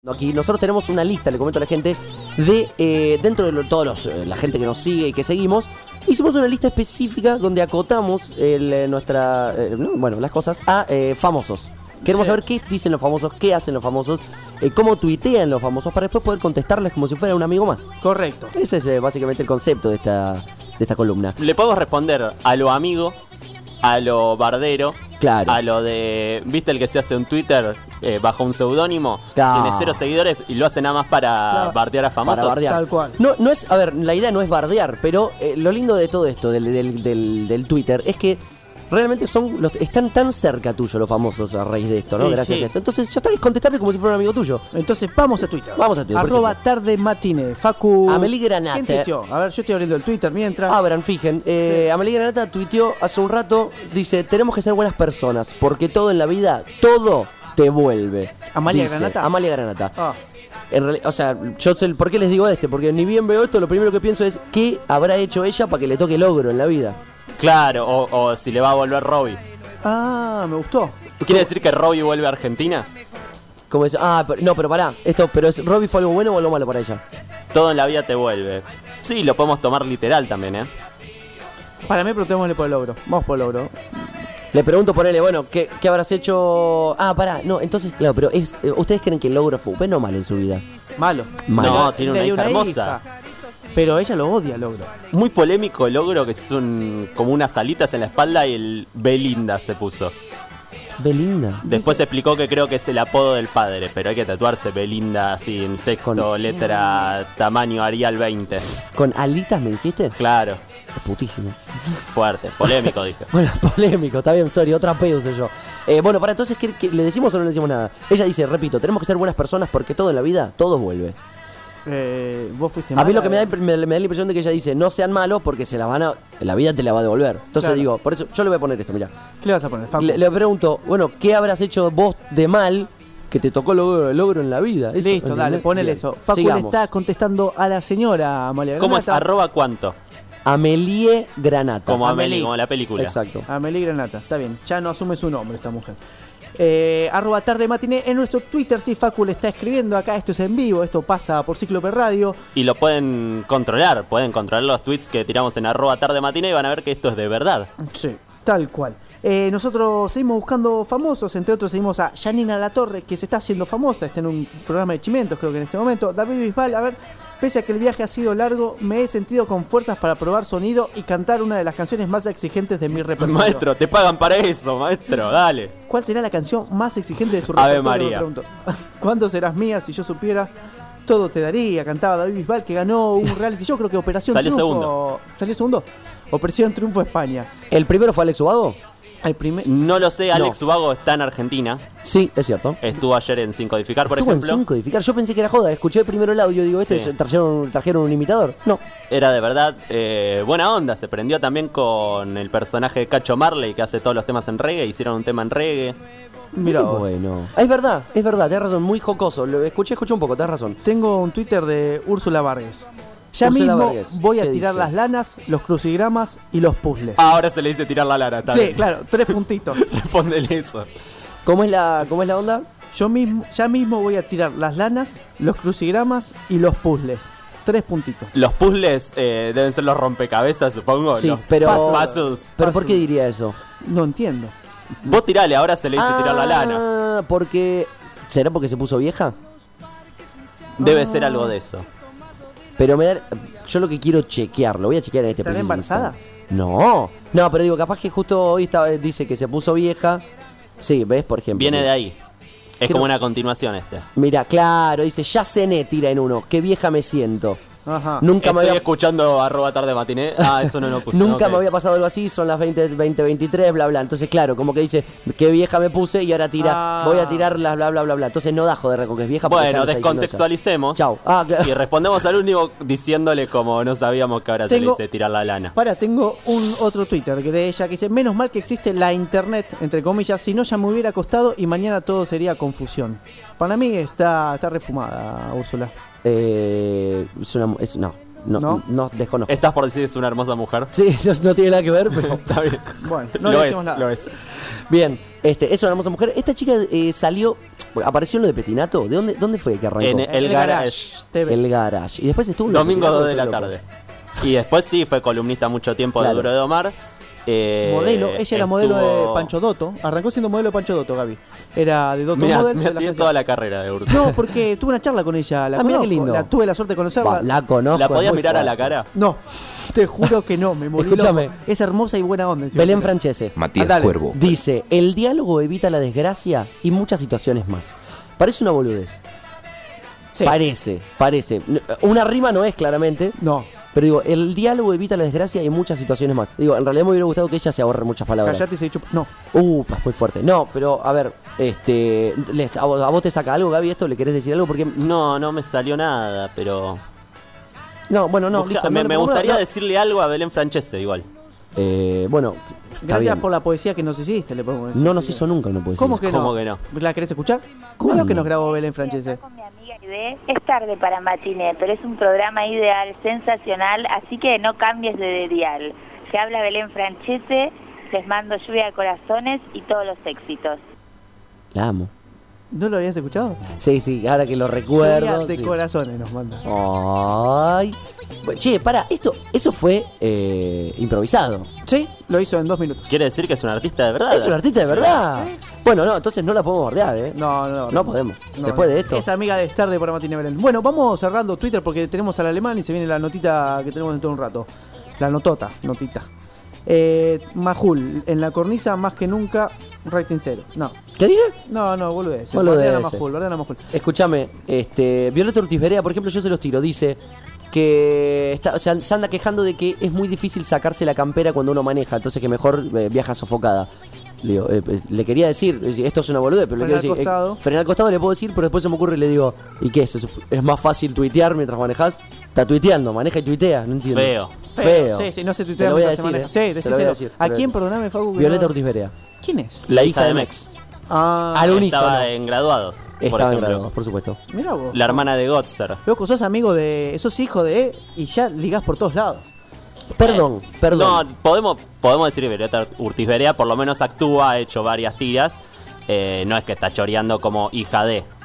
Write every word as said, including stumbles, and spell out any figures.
Aquí nosotros tenemos una lista, le comento a la gente, de eh, dentro de lo, todos los, eh, la gente que nos sigue y que seguimos, hicimos una lista específica donde acotamos el, eh, nuestra, eh, no, bueno, las cosas a eh, famosos. Queremos sí. saber qué dicen los famosos, qué hacen los famosos, eh, cómo tuitean los famosos para después poder contestarles como si fuera un amigo más. Correcto. Ese es eh, básicamente el concepto de esta, de esta columna. Le podemos responder a lo amigo, a lo bardero, claro. a lo de, ¿viste el que se hace un Twitter eh, bajo un seudónimo? Claro. Tiene cero seguidores y lo hace nada más para claro. bardear a famosos. Para bardear. Tal cual. No, no es, a ver, la idea no es bardear, pero eh, lo lindo de todo esto del, del, del, del Twitter es que realmente son los, están tan cerca tuyo los famosos a raíz de esto, ¿no? Sí, Gracias sí. a esto. Entonces ya está, es contestarle como si fuera un amigo tuyo. Entonces vamos a Twitter. Vamos a Twitter. Arroba tarde matine. Facu. Amelie Granata. ¿Quién tuiteó? A ver, yo estoy abriendo el Twitter mientras. Abran, fijen. Eh, Sí. Amelie Granata tuiteó hace un rato. Dice: tenemos que ser buenas personas porque todo en la vida, todo te vuelve. ¿Amalia Dice, Granata? Amalia Granata. Ah. En realidad, o sea, yo sé el por qué les digo este, porque ni bien veo esto, lo primero que pienso es ¿qué habrá hecho ella para que le toque logro en la vida? Claro, o, o si le va a volver Robbie. Ah, me gustó. ¿Quiere decir que Robbie vuelve a Argentina? Como es, ah, pero, no, pero pará, esto, pero es, ¿Robbie fue algo bueno o algo malo para ella? Todo en la vida te vuelve. Sí, lo podemos tomar literal también, ¿eh? Para mí, preguntémosle por el logro. Vamos por el logro. Le pregunto, ponele, bueno, ¿qué, qué habrás hecho? Ah, pará, no, entonces, claro, pero es, eh, ¿ustedes creen que el logro fue bueno o malo en su vida? Malo. Malo. No, tiene una Le dio hija hermosa. hija, pero ella lo odia, el logro. Muy polémico el logro, que es un, como unas alitas en la espalda y el Belinda se puso. Belinda. Después se explicó que creo que es el apodo del padre, pero hay que tatuarse Belinda así en texto, Con- letra, tamaño Arial veinte. ¿Con alitas me dijiste? Claro, Es putísimo. fuerte, polémico dije. Bueno, polémico, está bien, sorry, otra peo usé yo. Eh, bueno, para entonces, ¿qué, qué, ¿le decimos o no le decimos nada? Ella dice, repito, tenemos que ser buenas personas porque todo en la vida, todo vuelve. Eh, vos fuiste A mí mala, lo que me da, eh. me, me da la impresión de que ella dice, no sean malos porque se la van a, la vida te la va a devolver. Entonces Claro. digo, por eso, yo le voy a poner esto, mirá. ¿Qué le vas a poner, Facu? Le, le pregunto, bueno, ¿qué habrás hecho vos de mal que te tocó logro, logro en la vida? Eso, Listo, dale, ¿entendés? ponele Bien. eso. Facu le Sigamos. está contestando a la señora Amalia ¿Cómo es? Granata. Arroba cuánto. Amelie Granata. Como Amelie. Amelie, como la película. Exacto. Amelie Granata, está bien. Ya no asume su nombre esta mujer. Eh, arroba tarde matiné en nuestro Twitter. Sí, Facu le está escribiendo acá. Esto es en vivo, esto pasa por Cíclope Radio. Y lo pueden controlar, pueden controlar los tweets que tiramos en arroba tarde matina y van a ver que esto es de verdad. Sí, tal cual. Eh, nosotros seguimos buscando famosos, entre otros seguimos a Janina Latorre, que se está haciendo famosa, está en un programa de Chimientos, creo que en este momento. David Bisbal, a ver, pese a que el viaje ha sido largo, me he sentido con fuerzas para probar sonido y cantar una de las canciones más exigentes de mi repertorio. Maestro, te pagan para eso, maestro, dale. ¿Cuál será la canción más exigente de su Ave repertorio? María. Me pregunto. ¿Cuándo serás mía? Si yo supiera, todo te daría. Cantaba David Bisbal, que ganó un reality show, creo que Operación Salió Triunfo. segundo. ¿Salió segundo? Operación Triunfo España. ¿El primero fue Alex Ubago? El primer... No lo sé, Alex No. Ubago está en Argentina. Sí, es cierto. Estuvo ayer en Sin Codificar, por Estuvo en ejemplo. sin codificar. Yo pensé que era joda. Escuché primero el audio. Digo, este Sí. es- trajeron, trajeron un imitador. No. Era de verdad eh, buena onda. Se prendió también con el personaje de Cacho Marley, que hace todos los temas en reggae. Hicieron un tema en reggae. Mira, Muy vos. bueno. Es verdad, es verdad. Tenés razón. Muy jocoso. Lo escuché, escuché un poco. Tenés razón. Tengo un Twitter de Úrsula Vargas. Ya Úrsula mismo Vargas, voy a ¿qué tirar dice? las lanas, los crucigramas y los puzzles. Ahora se le dice tirar la lara, está sí, bien. claro, tres puntitos. Respóndele eso. ¿Cómo es la, cómo es la onda? Yo mismo, ya mismo voy a tirar las lanas, los crucigramas y los puzzles. Tres puntitos. Los puzzles eh, deben ser los rompecabezas, supongo. Sí, los pero. pasos. pasos. ¿Pero por qué diría eso? No entiendo. Vos tirale, ahora se le dice tirar la lana. Ah, porque. ¿Será porque se puso vieja? Debe ser algo de eso. Pero me da. Yo lo que quiero chequear, lo voy a chequear en este ¿Estará preciso embarazada? instante. No, no, pero digo, capaz que justo hoy está, dice que se puso vieja. Sí, ¿ves? Por ejemplo. Viene de ahí. Es Creo- como una continuación este. Mira, claro, dice, ya cené, tira en uno. Qué vieja me siento. Ajá. Nunca me Estoy había. escuchando arroba tarde matiné. Ah, eso no lo puse. Nunca ok. me había pasado algo así, son las veinte, veinte, veintitrés, bla, bla. Entonces, claro, como que dice, qué vieja me puse y ahora tira, Ah. voy a tirar las bla, bla, bla, bla. Entonces no da joder con que es vieja. porque ya Bueno, lo está diciendo descontextualicemos. ella. Chau. Ah, claro. Y respondemos al último diciéndole como no sabíamos que ahora se le Tengo- dice tirar la lana. Para, tengo un otro Twitter que de ella que dice, menos mal que existe la internet, entre comillas, si no ya me hubiera costado y mañana todo sería confusión. Para mí está, está refumada, Úrsula. Eh, es una, es, no. No, no, No. desconozco. Estás por decir que es una hermosa mujer. Sí, no, no tiene nada que ver, pero... Está bien. Bueno, no lo le es, decimos nada. lo es. Bien, este, es una hermosa mujer. Esta chica eh, salió, apareció en lo de Petinato. ¿De dónde, dónde fue que arrancó? En el, Garage. T V. El Garage. Y después estuvo en lo Domingo Petinato, dos de la estoy loco. tarde. Y después sí, fue columnista mucho tiempo Claro. de Duro de Domar. Eh, Modelo, ella era modelo estuvo- de Pancho Dotto. Arrancó siendo modelo de Pancho Dotto, Gaby. Era de Dotto Mirá, Models. mirá, de la tiene agencia. toda la carrera de Úrsula. No, porque tuve una charla con ella. La Ah, mirá qué conozco, lindo. la, tuve la suerte de conocerla. Va, la conozco. ¿La es podías muy mirar a la fuerte. cara? No, te juro que no, me morí Escúchame. loco. Es hermosa y buena onda. encima. Belén Francese Matías Andale. Cuervo. dice: el diálogo evita la desgracia y muchas situaciones más. Parece una boludez. Sí. Parece, parece. Una rima no es claramente. No, Pero digo, el diálogo evita la desgracia y muchas situaciones más. Digo, en realidad me hubiera gustado que ella se ahorre muchas palabras. callate y se dicho. No, Uh, es muy fuerte. No, pero a ver, este, les- a, vos, a vos te saca algo, Gaby, esto, ¿le querés decir algo? Porque, No, no me salió nada, pero... no, bueno, no, Busca- listo. me no, me no, gustaría no. decir algo a Belén Francese igual. Eh, bueno, está gracias bien. por la poesía que nos hiciste, le podemos decir. No nos hizo nunca, no puede ¿Cómo ser. que no? ¿Cómo que no? ¿La querés escuchar? ¿Cómo ¿Cómo lo que no? nos grabó Belén Francese? Con mi amiga Ide, es tarde para Matiné, pero es un programa ideal, sensacional, así que no cambies de dial. Se habla Belén Francese, les mando lluvia de corazones y todos los éxitos. La amo. ¿No lo habías escuchado? Sí, sí, ahora que lo Lluvia recuerdo. de sí. corazones nos manda. Ay. Bueno, che, para, esto, eso fue eh, improvisado. Sí, lo hizo en dos minutos. Quiere decir que es un artista de verdad. Es un artista de verdad. Bueno, no, entonces no la podemos bordear, ¿eh? No, no, no. No podemos. No, Después no. de esto. Es amiga de Estar de para Martín Belén. Bueno, vamos cerrando Twitter porque tenemos al alemán y se viene la notita que tenemos dentro de un rato. La notota, notita. Eh, Majul, en la cornisa más que nunca, rating cero. No, ¿Qué dice? no, no, boludez. Boludez. Bardean a Majul, bardean a Majul. Escúchame, este, Violeta Ortiz Berea, por ejemplo, yo se los tiro, dice que está, o sea, se anda quejando de que es muy difícil sacarse la campera cuando uno maneja, entonces que mejor eh, viaja sofocada. Le, digo, eh, eh, le quería decir, eh, esto es una boludez, pero le Frenar quiero al decir, costado. eh, frenar al costado le puedo decir, pero después se me ocurre y le digo, ¿y qué es? ¿Es, es más fácil tuitear mientras manejas? Está tuiteando, maneja y tuitea, no entiendo. Feo. Feo. Sí, sí, no se Te tuitea lo voy a mientras se decir, maneja. eh. Sí, Te lo voy a decíselo. decir, te lo ¿A voy a quién, decir. perdoname, Facu? que Violeta no- Ortiz Berea. ¿Quién es? La hija hija de de Mex. Mex. Ah, Al unísono. Estaba en Graduados, por Estaba en ejemplo. grado, por supuesto. mirá vos. La hermana de Gotzer. Loco, sos amigo de. sos hijo de. Y ya ligás por todos lados. Perdón, perdón. No, podemos, podemos decir que Violeta Ortiz Berea por lo menos actúa, ha hecho varias tiras. Eh, no es que está choreando como hija de.